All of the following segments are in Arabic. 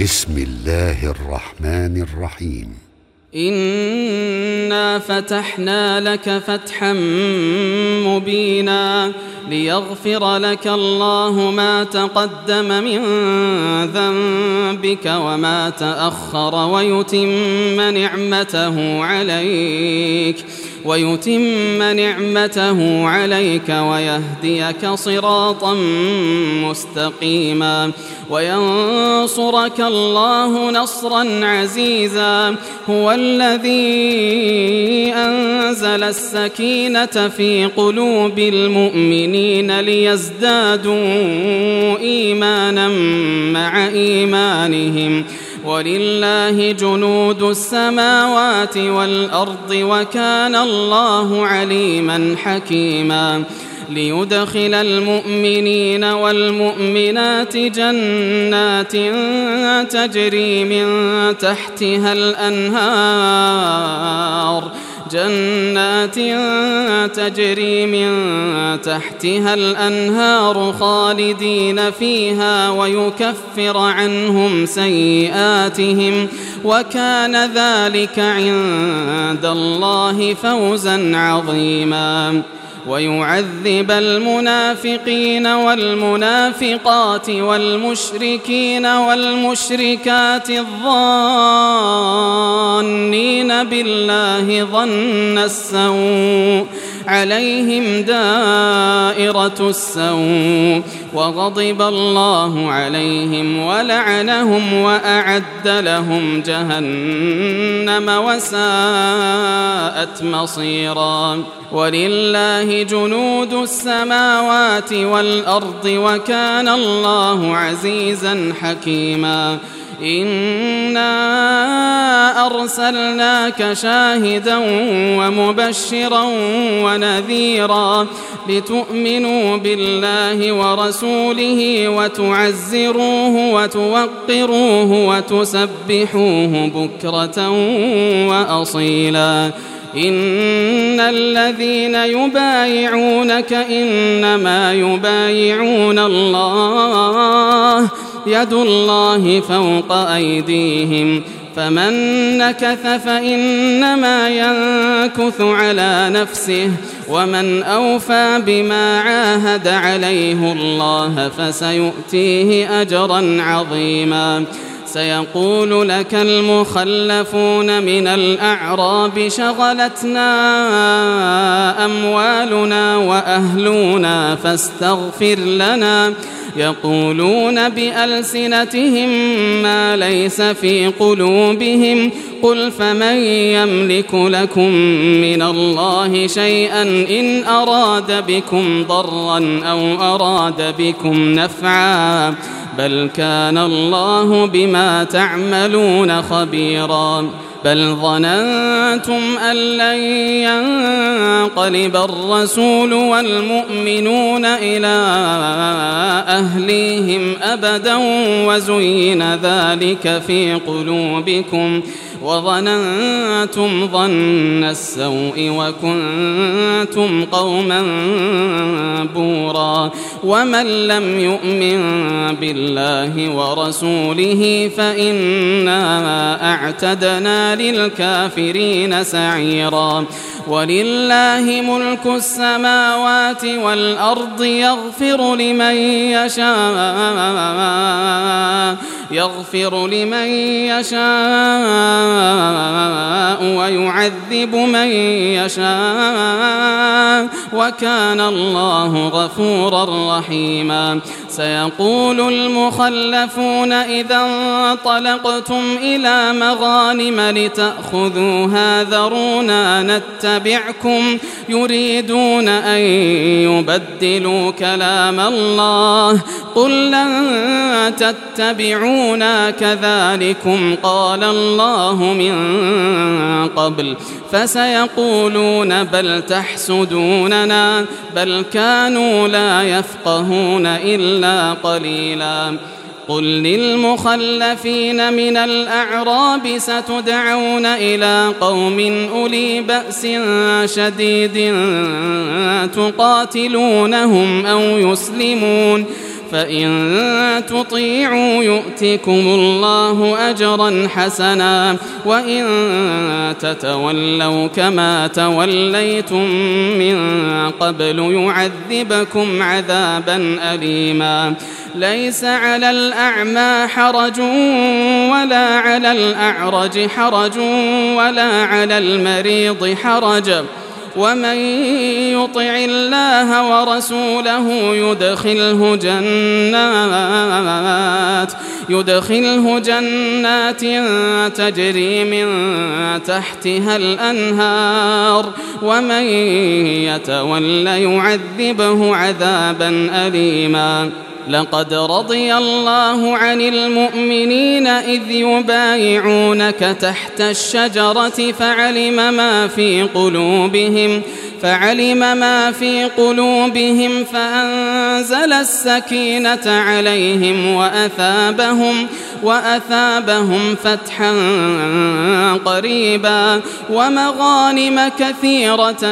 بسم الله الرحمن الرحيم. إنا فتحنا لك فتحا مبينا ليغفر لك الله ما تقدم من ذنبك وما تأخر ويتم نعمته عليك ويهديك صراطا مستقيما وينصرك الله نصرا عزيزا. هو الذي أنزل السكينة في قلوب المؤمنين ليزدادوا إيمانا مع إيمانهم ولله جنود السماوات والأرض وكان الله عليما حكيما. ليدخل المؤمنين والمؤمنات جنات تجري من تحتها الأنهار خالدين فيها ويكفر عنهم سيئاتهم وكان ذلك عند الله فوزا عظيما. ويعذب المنافقين والمنافقات والمشركين والمشركات الظانين بالله ظن السوء عليهم دائرة السوء وغضب الله عليهم ولعنهم وأعد لهم جهنم وساءت مصيرا. ولله جنود السماوات والأرض وكان الله عزيزا حكيما. إنا أرسلناك شاهدا ومبشرا ونذيرا لتؤمنوا بالله ورسوله وتعزروه وتوقروه وتسبحوه بكرة وأصيلا. إن الذين يبايعونك إنما يبايعون الله يد الله فوق أيديهم فمن نكث فإنما ينكث على نفسه ومن أوفى بما عاهد عليه الله فسيؤتيه أجرا عظيما. سيقول لك المخلفون من الأعراب شغلتنا أموالنا وأهلنا فاستغفر لنا يقولون بألسنتهم ما ليس في قلوبهم قل فمن يملك لكم من الله شيئا إن أراد بكم ضرا أو أراد بكم نفعا بل كان الله بما تعملون خبيرا. بل ظننتم أن لن ينقلب الرسول والمؤمنون إلى أهليهم أبدا وزين ذلك في قلوبكم وظننتم ظن السوء وكنتم قوما بورا. ومن لم يؤمن بالله ورسوله فإنا أعتدنا للكافرين سعيرا. ولله ملك السماوات والأرض يغفر لمن يشاء ويعذب من يشاء وكان الله غفورا رحيما. سيقول المخلفون إذا انطلقتم إلى مغانم لتأخذوها ذرونا نتبعكم يريدون أن يبدلوا كلام الله قل لن تتبعونا كذلكم قال الله من قبل فسيقولون بل تحسدوننا بل كانوا لا يفقهون إلا قليلا. قل للمخلفين من الأعراب ستدعون إلى قوم أولي بأس شديد تقاتلونهم أو يسلمون فإن تطيعوا يؤتكم الله أجرا حسنا وإن تتولوا كما توليتم من قبل يعذبكم عذابا أليما ليس على الأعمى حرج ولا على الأعرج حرج ولا على المريض حرج ومن يطع الله ورسوله يدخله جنات تجري من تحتها الأنهار ومن يتول يعذبه عذابا أليما لقد رضي الله عن المؤمنين إذ يبايعونك تحت الشجرة فعلم ما في قلوبهم فأنزل السكينة عليهم وأثابهم فتحا قريبا ومغانم كثيرة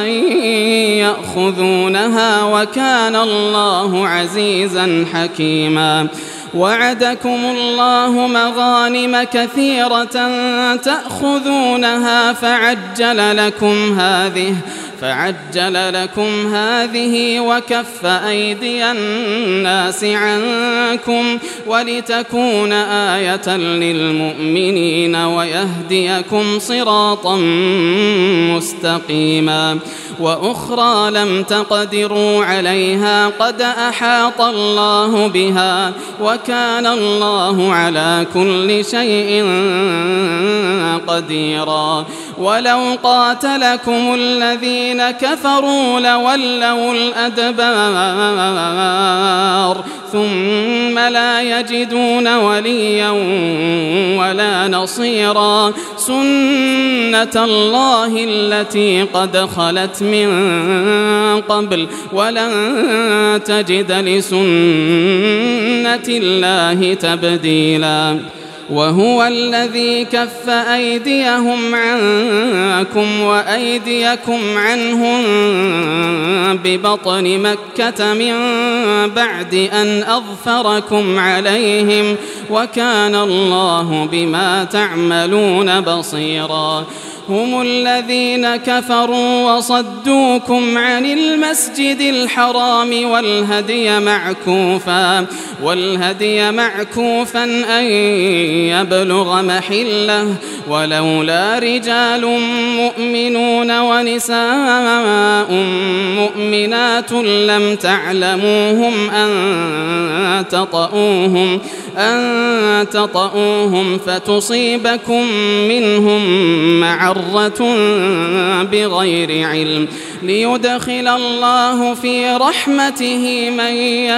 يأخذونها وكان الله عزيزا حكيما وعدكم الله مغانم كثيرة تأخذونها فعجل لكم هذه وكف أيدي الناس عنكم ولتكون آية للمؤمنين ويهديكم صراطا مستقيما وأخرى لم تقدروا عليها قد أحاط الله بها وكان الله على كل شيء قديرا ولو قاتلكم الذين كفروا لولوا الأدبار ثم لا يجدون وليا ولا نصيرا سنة الله التي قد خلت من قبل ولن تجد لسنة الله تبديلا وهو الذي كف أيديهم عنكم وأيديكم عنهم ببطن مكة من بعد أن أظفركم عليهم وكان الله بما تعملون بصيرا هم الذين كفروا وصدوكم عن المسجد الحرام والهدي معكوفا أن يبلغ محله ولولا رجال مؤمنون ونساء مؤمنات لم تعلموهم أن تطؤوهم فتصيبكم منهم معرة بغير علم ليدخل الله في رحمته من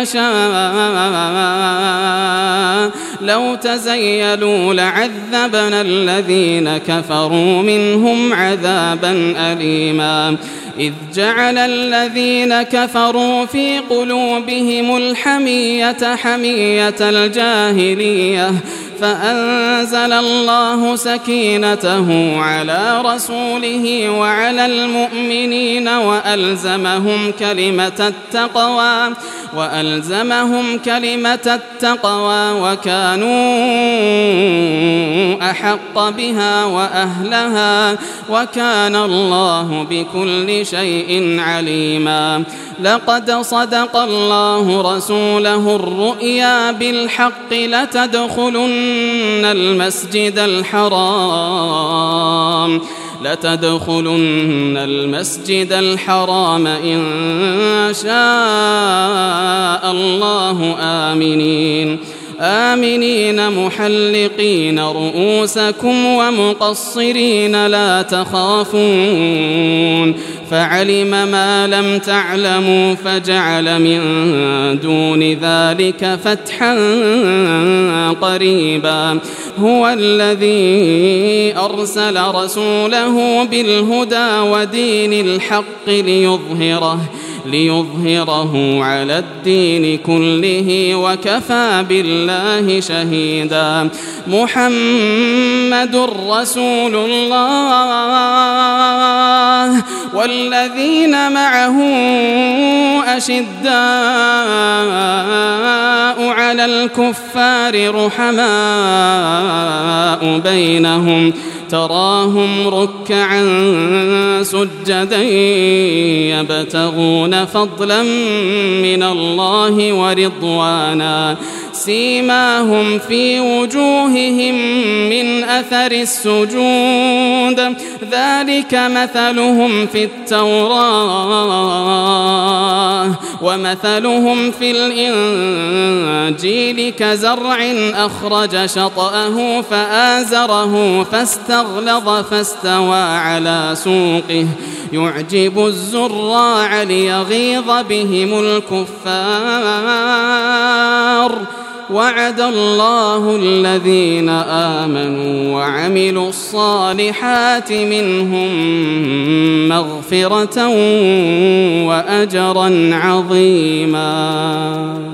يشاء لو تزيلوا لعذبنا الذين كفروا منهم عذابا أليما إذ جعل الذين كفروا في قلوبهم الحمية حمية الجاهلية فأنزل الله سكينته على رسوله وعلى المؤمنين وألزمهم كلمة التقوى وكانوا أحق بها وأهلها وكان الله بكل شيء عليما لقد صدق الله رسوله الرؤيا بالحق لتدخلن المسجد الحرام إن شاء الله آمنين محلقين رؤوسكم ومقصرين لا تخافون فعلم ما لم تعلموا فجعل من دون ذلك فتحا قريبا هو الذي أرسل رسوله بالهدى ودين الحق ليظهره على الدين كله وكفى بالله شهيدا. محمد رسول الله والذين معه أشداء على الكفار رحماء بينهم تراهم ركعا سجدا يبتغون فضلا من الله ورضوانا سيماهم في وجوههم من أثر السجود ذلك مثلهم في التوراة ومثلهم في الإنجيل كزرع أخرج شطأه فآزره فاستغلظ فاستوى على سوقه يعجب الزراع ليغيظ بهم الكفار. وعد الله الذين آمنوا وعملوا الصالحات منهم مغفرة وأجرا عظيما.